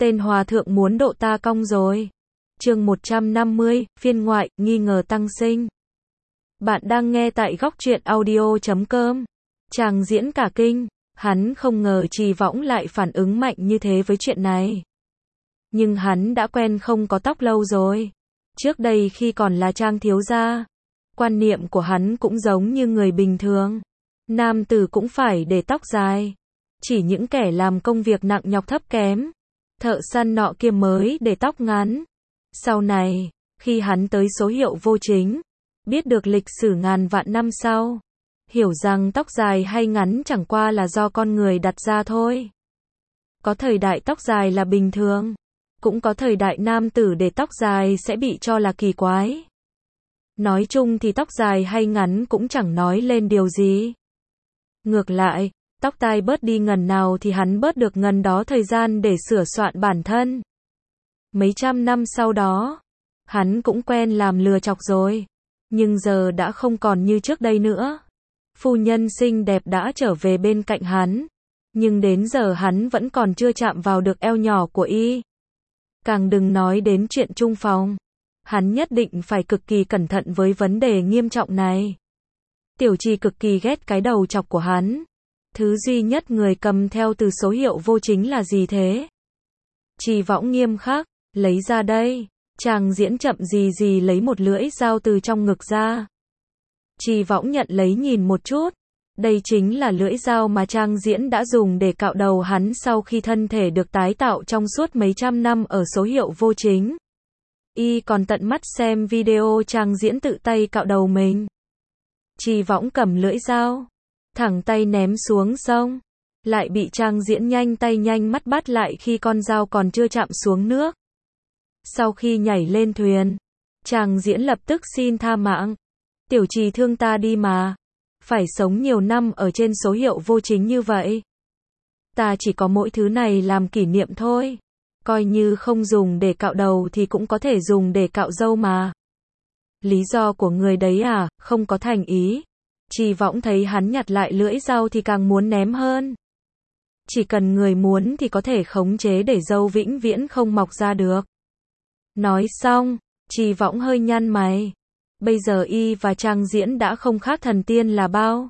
Tên hòa thượng muốn độ ta cong rồi. Chương 150, phiên ngoại, nghi ngờ tăng sinh. Bạn đang nghe tại góc truyện audio.com. Chàng diễn cả kinh, hắn không ngờ Trì Võng lại phản ứng mạnh như thế với chuyện này. Nhưng hắn đã quen không có tóc lâu rồi. Trước đây khi còn là Trang thiếu gia, quan niệm của hắn cũng giống như người bình thường. Nam tử cũng phải để tóc dài. Chỉ những kẻ làm công việc nặng nhọc thấp kém, thợ săn nọ kia mới để tóc ngắn. Sau này, khi hắn tới số hiệu vô chính, biết được lịch sử ngàn vạn năm sau, hiểu rằng tóc dài hay ngắn chẳng qua là do con người đặt ra thôi. Có thời đại tóc dài là bình thường, cũng có thời đại nam tử để tóc dài sẽ bị cho là kỳ quái. Nói chung thì tóc dài hay ngắn cũng chẳng nói lên điều gì. Ngược lại, tóc tai bớt đi ngần nào thì hắn bớt được ngần đó thời gian để sửa soạn bản thân. Mấy trăm năm sau đó, hắn cũng quen làm lừa chọc rồi. Nhưng giờ đã không còn như trước đây nữa. Phu nhân xinh đẹp đã trở về bên cạnh hắn. Nhưng đến giờ hắn vẫn còn chưa chạm vào được eo nhỏ của y. Càng đừng nói đến chuyện chung phòng. Hắn nhất định phải cực kỳ cẩn thận với vấn đề nghiêm trọng này. Tiểu Trì cực kỳ ghét cái đầu chọc của hắn. Thứ duy nhất người cầm theo từ số hiệu vô chính là gì thế? Trì Võng nghiêm khắc, lấy ra đây. Chàng diễn chậm gì gì lấy một lưỡi dao từ trong ngực ra. Trì Võng nhận lấy nhìn một chút. Đây chính là lưỡi dao mà Trang diễn đã dùng để cạo đầu hắn sau khi thân thể được tái tạo trong suốt mấy trăm năm ở số hiệu vô chính. Y còn tận mắt xem video Trang diễn tự tay cạo đầu mình. Trì Võng cầm lưỡi dao, thẳng tay ném xuống sông. Lại bị Trang diễn nhanh tay nhanh mắt bắt lại khi con dao còn chưa chạm xuống nước. Sau khi nhảy lên thuyền, Trang diễn lập tức xin tha mạng. Tiểu Trì thương ta đi mà. Phải sống nhiều năm ở trên số hiệu vô chính như vậy. Ta chỉ có mỗi thứ này làm kỷ niệm thôi. Coi như không dùng để cạo đầu thì cũng có thể dùng để cạo râu mà. Lý do của người đấy à, không có thành ý. Trì Võng thấy hắn nhặt lại lưỡi dao thì càng muốn ném hơn. Chỉ cần người muốn thì có thể khống chế để râu vĩnh viễn không mọc ra được. Nói xong, Trì Võng hơi nhăn mày. Bây giờ y và Trang diễn đã không khác thần tiên là bao.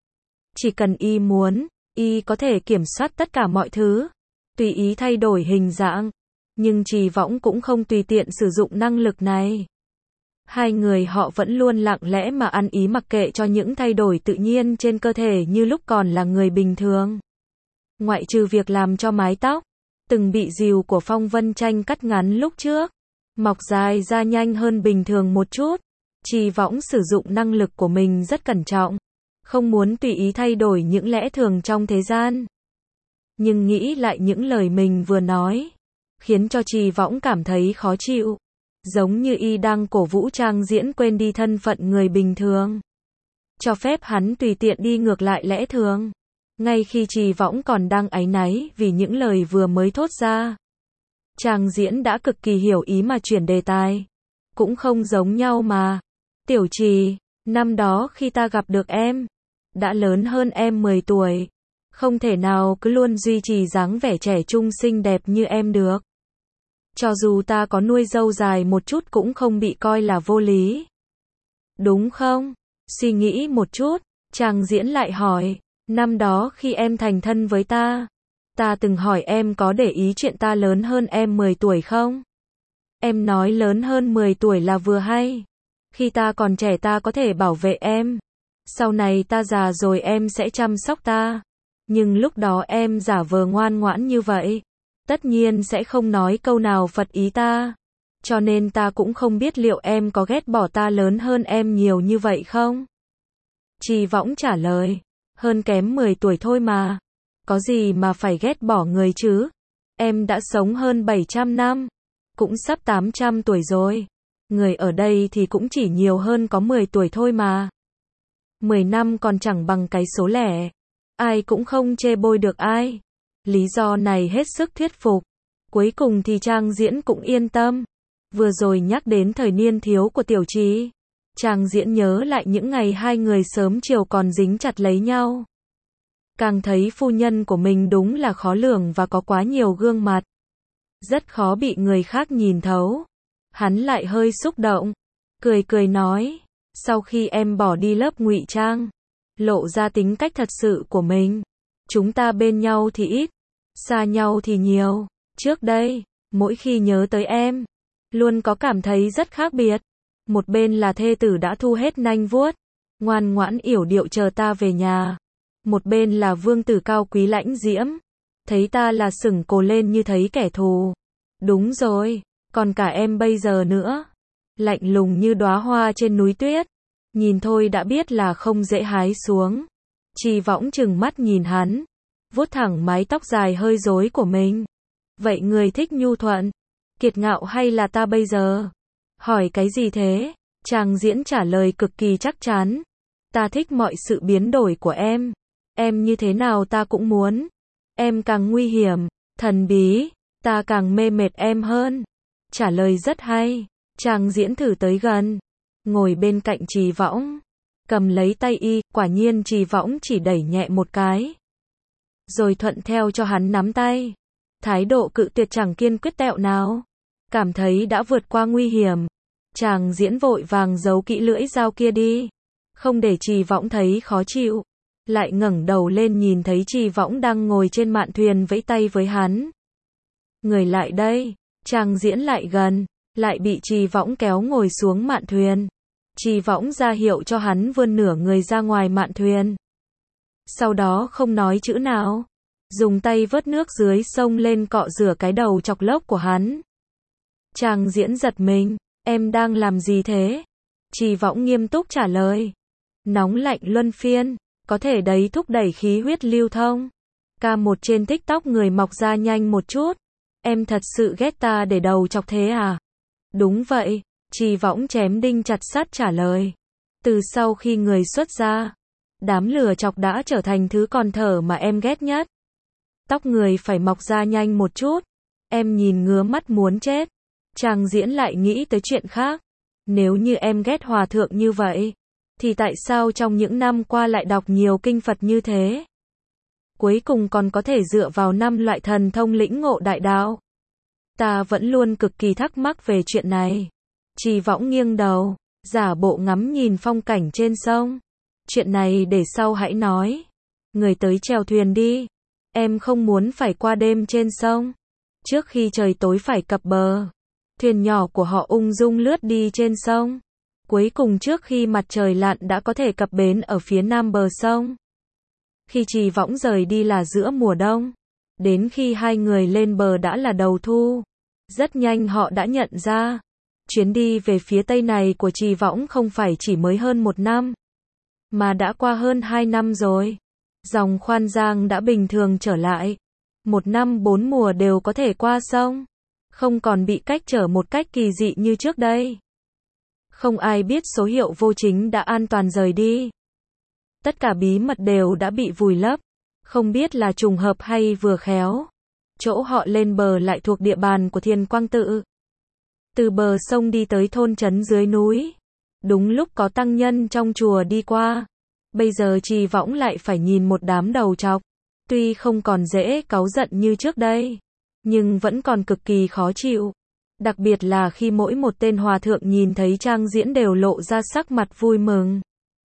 Chỉ cần y muốn, y có thể kiểm soát tất cả mọi thứ, tùy ý thay đổi hình dạng. Nhưng Trì Võng cũng không tùy tiện sử dụng năng lực này. Hai người họ vẫn luôn lặng lẽ mà ăn ý mặc kệ cho những thay đổi tự nhiên trên cơ thể như lúc còn là người bình thường. Ngoại trừ việc làm cho mái tóc, từng bị rìu của Phong Vân Tranh cắt ngắn lúc trước, mọc dài ra nhanh hơn bình thường một chút. Trì Võng sử dụng năng lực của mình rất cẩn trọng, không muốn tùy ý thay đổi những lẽ thường trong thế gian. Nhưng nghĩ lại những lời mình vừa nói, khiến cho Trì Võng cảm thấy khó chịu. Giống như y đang cổ vũ Trang diễn quên đi thân phận người bình thường. Cho phép hắn tùy tiện đi ngược lại lẽ thường. Ngay khi Trì Võng còn đang áy náy vì những lời vừa mới thốt ra, Trang diễn đã cực kỳ hiểu ý mà chuyển đề tài. Cũng không giống nhau mà. Tiểu Trì, năm đó khi ta gặp được em, đã lớn hơn em 10 tuổi. Không thể nào cứ luôn duy trì dáng vẻ trẻ trung xinh đẹp như em được. Cho dù ta có nuôi râu dài một chút cũng không bị coi là vô lý. Đúng không? Suy nghĩ một chút, Trang diễn lại hỏi. Năm đó khi em thành thân với ta từng hỏi em có để ý chuyện ta lớn hơn em 10 tuổi không? Em nói lớn hơn 10 tuổi là vừa hay. Khi ta còn trẻ ta có thể bảo vệ em. Sau này ta già rồi em sẽ chăm sóc ta. Nhưng lúc đó em giả vờ ngoan ngoãn như vậy. Tất nhiên sẽ không nói câu nào phật ý ta. Cho nên ta cũng không biết liệu em có ghét bỏ ta lớn hơn em nhiều như vậy không? Trì Võng trả lời. Hơn kém 10 tuổi thôi mà. Có gì mà phải ghét bỏ người chứ? Em đã sống hơn 700 năm. Cũng sắp 800 tuổi rồi. Người ở đây thì cũng chỉ nhiều hơn có 10 tuổi thôi mà. 10 năm còn chẳng bằng cái số lẻ. Ai cũng không chê bôi được ai. Lý do này hết sức thuyết phục. Cuối cùng thì Trang diễn cũng yên tâm. Vừa rồi nhắc đến thời niên thiếu của Tiểu Trì, Trang diễn nhớ lại những ngày hai người sớm chiều còn dính chặt lấy nhau. Càng thấy phu nhân của mình đúng là khó lường và có quá nhiều gương mặt. rất khó bị người khác nhìn thấu. Hắn lại hơi xúc động, cười cười nói, sau khi em bỏ đi lớp ngụy trang, lộ ra tính cách thật sự của mình, chúng ta bên nhau thì ít, xa nhau thì nhiều. Trước đây, mỗi khi nhớ tới em, luôn có cảm thấy rất khác biệt. Một bên là thê tử đã thu hết nanh vuốt, ngoan ngoãn yểu điệu chờ ta về nhà. Một bên là vương tử cao quý lãnh diễm, thấy ta là sửng cồ lên như thấy kẻ thù. Đúng rồi, còn cả em bây giờ nữa, lạnh lùng như đóa hoa trên núi tuyết, nhìn thôi đã biết là không dễ hái xuống. Trì Võng trừng mắt nhìn hắn, vuốt thẳng mái tóc dài hơi rối của mình. Vậy người thích nhu thuận, kiệt ngạo hay là ta bây giờ? Hỏi cái gì thế? Chàng diễn trả lời cực kỳ chắc chắn. Ta thích mọi sự biến đổi của em. Em như thế nào ta cũng muốn. Em càng nguy hiểm, thần bí, ta càng mê mệt em hơn. Trả lời rất hay. Chàng diễn thử tới gần, ngồi bên cạnh Trì Võng, cầm lấy tay y, quả nhiên Trì Võng chỉ đẩy nhẹ một cái, rồi thuận theo cho hắn nắm tay. Thái độ cự tuyệt chẳng kiên quyết tẹo nào. Cảm thấy đã vượt qua nguy hiểm, chàng diễn vội vàng giấu kỹ lưỡi dao kia đi, không để Trì Võng thấy khó chịu. Lại ngẩng đầu lên nhìn thấy Trì Võng đang ngồi trên mạn thuyền vẫy tay với hắn. Người lại đây, chàng diễn lại gần, lại bị Trì Võng kéo ngồi xuống mạn thuyền. Trì Võng ra hiệu cho hắn vươn nửa người ra ngoài mạn thuyền. Sau đó không nói chữ nào, dùng tay vớt nước dưới sông lên cọ rửa cái đầu chọc lốc của hắn. Chàng diễn giật mình, em đang làm gì thế? Trì Võng nghiêm túc trả lời. Nóng lạnh luân phiên, có thể đấy thúc đẩy khí huyết lưu thông. K1 trên TikTok người mọc ra nhanh một chút. Em thật sự ghét ta để đầu chọc thế à? Đúng vậy, Trì Võng chém đinh chặt sắt trả lời. Từ sau khi người xuất gia, đám lừa chọc đã trở thành thứ còn thở mà em ghét nhất. Tóc người phải mọc ra nhanh một chút. Em nhìn ngứa mắt muốn chết. Chàng diễn lại nghĩ tới chuyện khác. Nếu như em ghét hòa thượng như vậy, thì tại sao trong những năm qua lại đọc nhiều kinh Phật như thế? Cuối cùng còn có thể dựa vào 5 loại thần thông lĩnh ngộ đại đạo. Ta vẫn luôn cực kỳ thắc mắc về chuyện này. Trì Võng nghiêng đầu, giả bộ ngắm nhìn phong cảnh trên sông. Chuyện này để sau hãy nói. Người tới chèo thuyền đi. Em không muốn phải qua đêm trên sông. Trước khi trời tối phải cập bờ. Thuyền nhỏ của họ ung dung lướt đi trên sông. Cuối cùng trước khi mặt trời lặn đã có thể cập bến ở phía nam bờ sông. Khi Trì Võng rời đi là giữa mùa đông. Đến khi hai người lên bờ đã là đầu thu. Rất nhanh họ đã nhận ra, chuyến đi về phía tây này của Trì Võng không phải chỉ mới hơn 1 năm, mà đã qua hơn 2 năm rồi. Dòng Khoan Giang đã bình thường trở lại. 1 năm 4 mùa đều có thể qua sông. Không còn bị cách trở một cách kỳ dị như trước đây. Không ai biết số hiệu vô chính đã an toàn rời đi. Tất cả bí mật đều đã bị vùi lấp. Không biết là trùng hợp hay vừa khéo. Chỗ họ lên bờ lại thuộc địa bàn của Thiền Quang Tự. Từ bờ sông đi tới thôn trấn dưới núi. Đúng lúc có tăng nhân trong chùa đi qua. Bây giờ Trì Võng lại phải nhìn một đám đầu trọc. Tuy không còn dễ cáu giận như trước đây, nhưng vẫn còn cực kỳ khó chịu. Đặc biệt là khi mỗi một tên hòa thượng nhìn thấy Trang Diễn đều lộ ra sắc mặt vui mừng.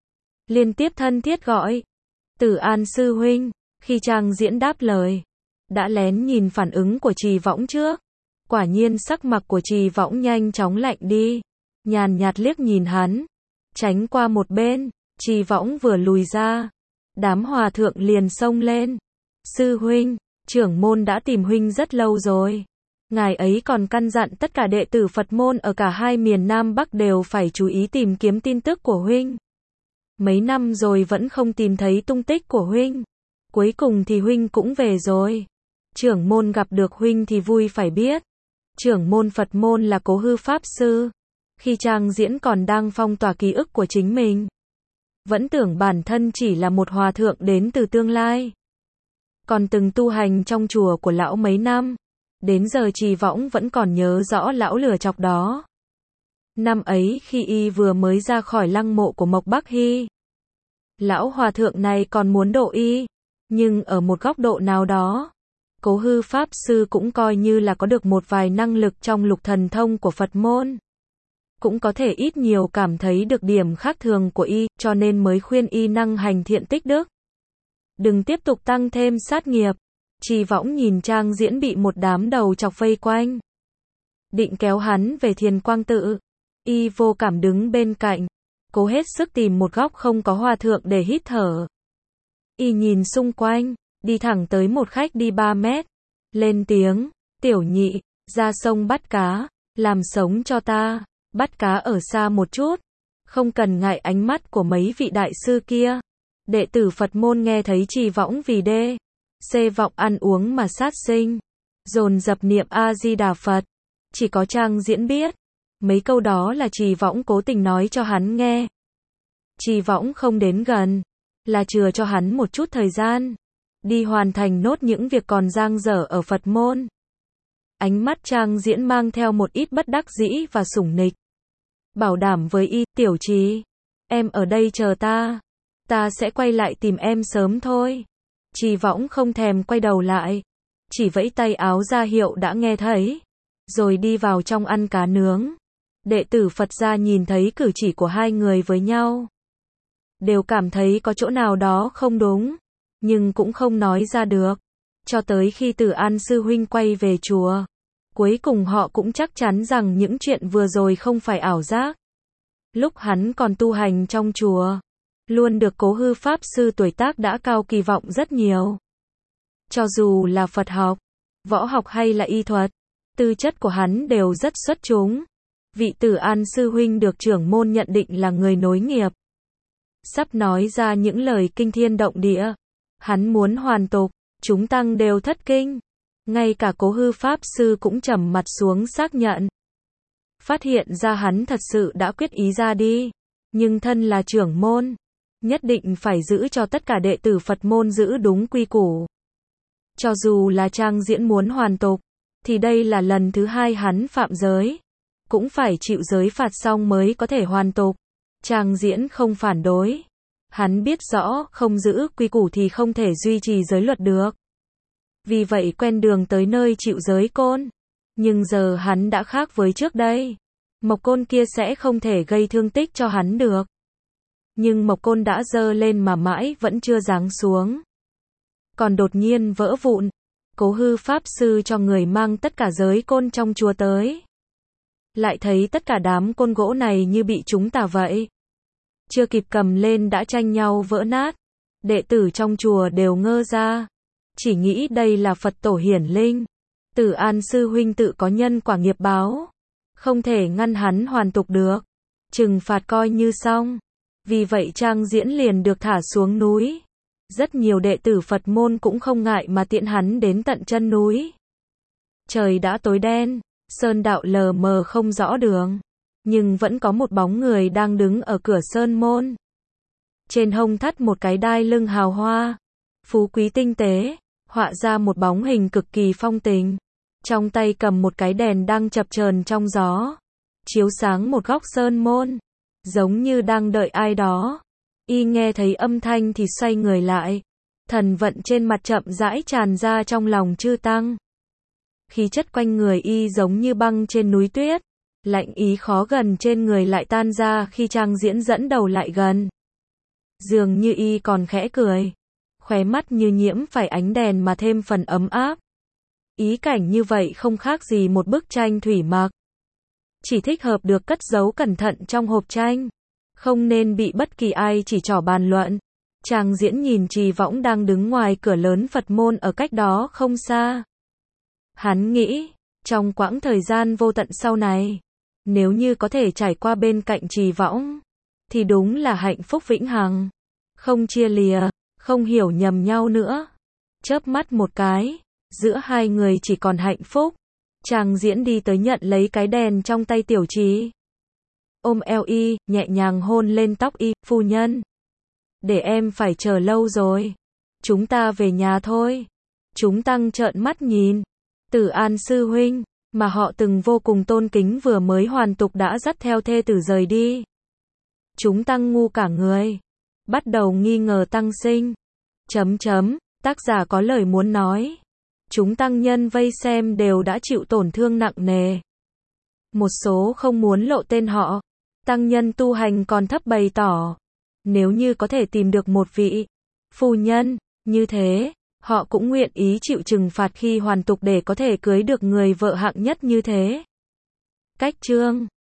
Liên tiếp thân thiết gọi. Tử An sư huynh. Khi Trang Diễn đáp lời, đã lén nhìn phản ứng của Trì Võng trước. Quả nhiên sắc mặt của Trì Võng nhanh chóng lạnh đi. Nhàn nhạt liếc nhìn hắn, tránh qua một bên. Trì Võng vừa lùi ra, đám hòa thượng liền xông lên. Sư huynh, trưởng môn đã tìm huynh rất lâu rồi. Ngài ấy còn căn dặn tất cả đệ tử Phật môn ở cả hai miền Nam Bắc đều phải chú ý tìm kiếm tin tức của huynh. Mấy năm rồi vẫn không tìm thấy tung tích của huynh. Cuối cùng thì huynh cũng về rồi. Trưởng môn gặp được huynh thì vui phải biết. Trưởng môn Phật môn là Cố Hư Pháp Sư. Khi Trang Diễn còn đang phong tỏa ký ức của chính mình, vẫn tưởng bản thân chỉ là một hòa thượng đến từ tương lai. Còn từng tu hành trong chùa của lão mấy năm. Đến giờ Trì Võng vẫn còn nhớ rõ lão lừa chọc đó. Năm ấy khi y vừa mới ra khỏi lăng mộ của Mộc Bắc Hy, lão hòa thượng này còn muốn độ y, nhưng ở một góc độ nào đó, Cố Hư Pháp Sư cũng coi như là có được một vài năng lực trong lục thần thông của Phật môn. Cũng có thể ít nhiều cảm thấy được điểm khác thường của y, cho nên mới khuyên y năng hành thiện tích đức. Đừng tiếp tục tăng thêm sát nghiệp. Trì Võng nhìn Trang Diễn bị một đám đầu chọc vây quanh. Định kéo hắn về Thiền Quang Tự. Y vô cảm đứng bên cạnh. Cố hết sức tìm một góc không có hòa thượng để hít thở. Y nhìn xung quanh, đi thẳng tới một khách đi 3 mét. Lên tiếng, tiểu nhị, ra sông bắt cá, làm sống cho ta, bắt cá ở xa một chút. Không cần ngại ánh mắt của mấy vị đại sư kia. Đệ tử Phật môn nghe thấy Trì Võng vì đê xê vọng ăn uống mà sát sinh, dồn dập niệm A-di-đà Phật. Chỉ có Trang Diễn biết, mấy câu đó là Trì Võng cố tình nói cho hắn nghe. Trì Võng không đến gần, là chừa cho hắn một chút thời gian, đi hoàn thành nốt những việc còn dang dở ở Phật môn. Ánh mắt Trang Diễn mang theo một ít bất đắc dĩ và sủng nịch. Bảo đảm với y, tiểu Trì, em ở đây chờ ta sẽ quay lại tìm em sớm thôi. Trì Võng không thèm quay đầu lại, chỉ vẫy tay áo ra hiệu đã nghe thấy, rồi đi vào trong ăn cá nướng. Đệ tử Phật gia nhìn thấy cử chỉ của hai người với nhau, đều cảm thấy có chỗ nào đó không đúng, nhưng cũng không nói ra được. Cho tới khi Từ An sư huynh quay về chùa, cuối cùng họ cũng chắc chắn rằng những chuyện vừa rồi không phải ảo giác. Lúc hắn còn tu hành trong chùa, luôn được Cố Hư Pháp Sư tuổi tác đã cao kỳ vọng rất nhiều. Cho dù là Phật học, võ học hay là y thuật, tư chất của hắn đều rất xuất chúng. Vị Từ An sư huynh được trưởng môn nhận định là người nối nghiệp. Sắp nói ra những lời kinh thiên động địa. Hắn muốn hoàn tục, chúng tăng đều thất kinh. Ngay cả Cố Hư Pháp Sư cũng trầm mặt xuống xác nhận. Phát hiện ra hắn thật sự đã quyết ý ra đi. Nhưng thân là trưởng môn, nhất định phải giữ cho tất cả đệ tử Phật môn giữ đúng quy củ. Cho dù là Trang Diễn muốn hoàn tục, thì đây là lần thứ hai hắn phạm giới. Cũng phải chịu giới phạt xong mới có thể hoàn tục. Trang Diễn không phản đối. Hắn biết rõ không giữ quy củ thì không thể duy trì giới luật được. Vì vậy quen đường tới nơi chịu giới côn. Nhưng giờ hắn đã khác với trước đây. Mộc côn kia sẽ không thể gây thương tích cho hắn được. Nhưng mộc côn đã giơ lên mà mãi vẫn chưa giáng xuống. Còn đột nhiên vỡ vụn. Cố Hư Pháp Sư cho người mang tất cả giới côn trong chùa tới. Lại thấy tất cả đám côn gỗ này như bị chúng tà vậy. Chưa kịp cầm lên đã tranh nhau vỡ nát. Đệ tử trong chùa đều ngơ ra. Chỉ nghĩ đây là Phật tổ hiển linh. Từ An sư huynh tự có nhân quả nghiệp báo. Không thể ngăn hắn hoàn tục được. Trừng phạt coi như xong. Vì vậy Trang Diễn liền được thả xuống núi. Rất nhiều đệ tử Phật môn cũng không ngại mà tiễn hắn đến tận chân núi. Trời đã tối đen, sơn đạo lờ mờ không rõ đường. Nhưng vẫn có một bóng người đang đứng ở cửa sơn môn. Trên hông thắt một cái đai lưng hào hoa, phú quý tinh tế, họa ra một bóng hình cực kỳ phong tình. Trong tay cầm một cái đèn đang chập chờn trong gió, chiếu sáng một góc sơn môn, giống như đang đợi ai đó. Y nghe thấy âm thanh thì xoay người lại. Thần vận trên mặt chậm rãi tràn ra trong lòng chư tăng. Khí chất quanh người y giống như băng trên núi tuyết. Lạnh ý khó gần trên người lại tan ra khi Trang Diễn dẫn đầu lại gần. Dường như y còn khẽ cười. Khóe mắt như nhiễm phải ánh đèn mà thêm phần ấm áp. Ý cảnh như vậy không khác gì một bức tranh thủy mặc. Chỉ thích hợp được cất giấu cẩn thận trong hộp tranh. Không nên bị bất kỳ ai chỉ trỏ bàn luận. Trang Diễn nhìn Trì Võng đang đứng ngoài cửa lớn Phật môn ở cách đó không xa. Hắn nghĩ, trong quãng thời gian vô tận sau này, nếu như có thể trải qua bên cạnh Trì Võng, thì đúng là hạnh phúc vĩnh hằng. Không chia lìa, không hiểu nhầm nhau nữa. Chớp mắt một cái, giữa hai người chỉ còn hạnh phúc. Trang Diễn đi tới nhận lấy cái đèn trong tay tiểu Trì. Ôm eo y, nhẹ nhàng hôn lên tóc y, phu nhân. Để em phải chờ lâu rồi. Chúng ta về nhà thôi. Chúng tăng trợn mắt nhìn. Từ An sư huynh, mà họ từng vô cùng tôn kính vừa mới hoàn tục đã dắt theo thê tử rời đi. Chúng tăng ngu cả người. Bắt đầu nghi ngờ tăng sinh. Tác giả có lời muốn nói. chúng tăng nhân vây xem đều đã chịu tổn thương nặng nề. Một số không muốn lộ tên họ, tăng nhân tu hành còn thấp bày tỏ, nếu như có thể tìm được một vị phu nhân như thế, họ cũng nguyện ý chịu trừng phạt khi hoàn tục để có thể cưới được người vợ hạng nhất như thế. Cách chương